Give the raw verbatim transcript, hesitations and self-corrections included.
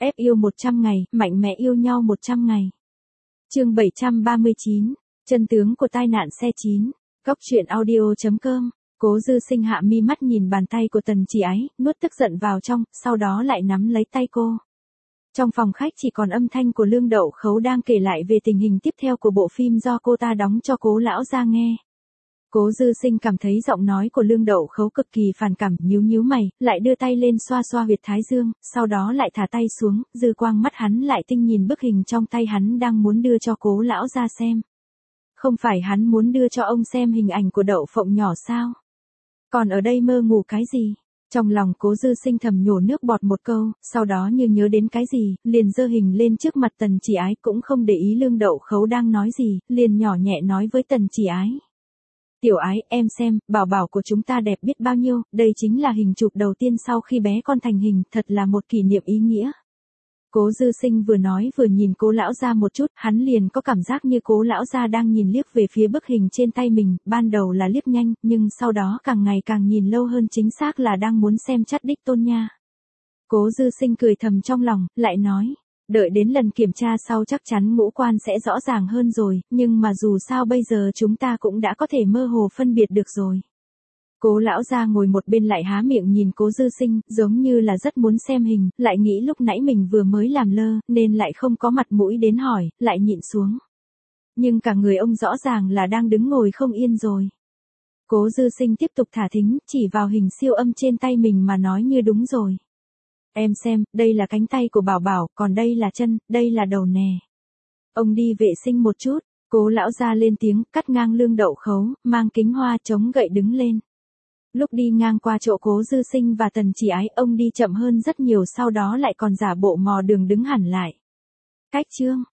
Ép yêu một trăm ngày, mạnh mẽ yêu nhau một trăm ngày. Chương bảy trăm ba mươi chín, chân tướng của tai nạn xe chín. Góc truyện audio chấm com. Cố Dư Sinh hạ mi mắt nhìn bàn tay của Tần Chỉ Ái, nuốt tức giận vào trong, sau đó lại nắm lấy tay cô. Trong phòng khách chỉ còn âm thanh của Lương Đậu Khấu đang kể lại về tình hình tiếp theo của bộ phim do cô ta đóng cho Cố lão gia nghe. Cố Dư Sinh cảm thấy giọng nói của Lương Đậu Khấu cực kỳ phản cảm, nhíu nhíu mày, lại đưa tay lên xoa xoa huyệt thái dương, sau đó lại thả tay xuống, dư quang mắt hắn lại tinh nhìn bức hình trong tay hắn đang muốn đưa cho Cố lão gia xem. Không phải hắn muốn đưa cho ông xem hình ảnh của Đậu Phộng nhỏ sao? Còn ở đây mơ ngủ cái gì? Trong lòng Cố Dư Sinh thầm nhổ nước bọt một câu, sau đó như nhớ đến cái gì, liền giơ hình lên trước mặt Tần Chỉ Ái, cũng không để ý Lương Đậu Khấu đang nói gì, liền nhỏ nhẹ nói với Tần Chỉ Ái. Tiểu Ái, em xem, bảo bảo của chúng ta đẹp biết bao nhiêu, đây chính là hình chụp đầu tiên sau khi bé con thành hình, thật là một kỷ niệm ý nghĩa. Cố Dư Sinh vừa nói vừa nhìn Cố lão gia một chút, hắn liền có cảm giác như Cố lão gia đang nhìn liếc về phía bức hình trên tay mình, ban đầu là liếc nhanh, nhưng sau đó càng ngày càng nhìn lâu hơn, chính xác là đang muốn xem chắt đích tôn nha. Cố Dư Sinh cười thầm trong lòng, lại nói, đợi đến lần kiểm tra sau chắc chắn ngũ quan sẽ rõ ràng hơn rồi, nhưng mà dù sao bây giờ chúng ta cũng đã có thể mơ hồ phân biệt được rồi. Cố lão gia ngồi một bên lại há miệng nhìn Cố Dư Sinh, giống như là rất muốn xem hình, lại nghĩ lúc nãy mình vừa mới làm lơ, nên lại không có mặt mũi đến hỏi, lại nhịn xuống. Nhưng cả người ông rõ ràng là đang đứng ngồi không yên rồi. Cố Dư Sinh tiếp tục thả thính, chỉ vào hình siêu âm trên tay mình mà nói như đúng rồi. Em xem, đây là cánh tay của Bảo Bảo, còn đây là chân, đây là đầu nè. Ông đi vệ sinh một chút. Cố lão gia lên tiếng, cắt ngang Lương Đậu Khấu, mang kính hoa chống gậy đứng lên. Lúc đi ngang qua chỗ Cố Dư Sinh và Tần Chỉ Ái, ông đi chậm hơn rất nhiều, sau đó lại còn giả bộ mò đường đứng hẳn lại. Cách chương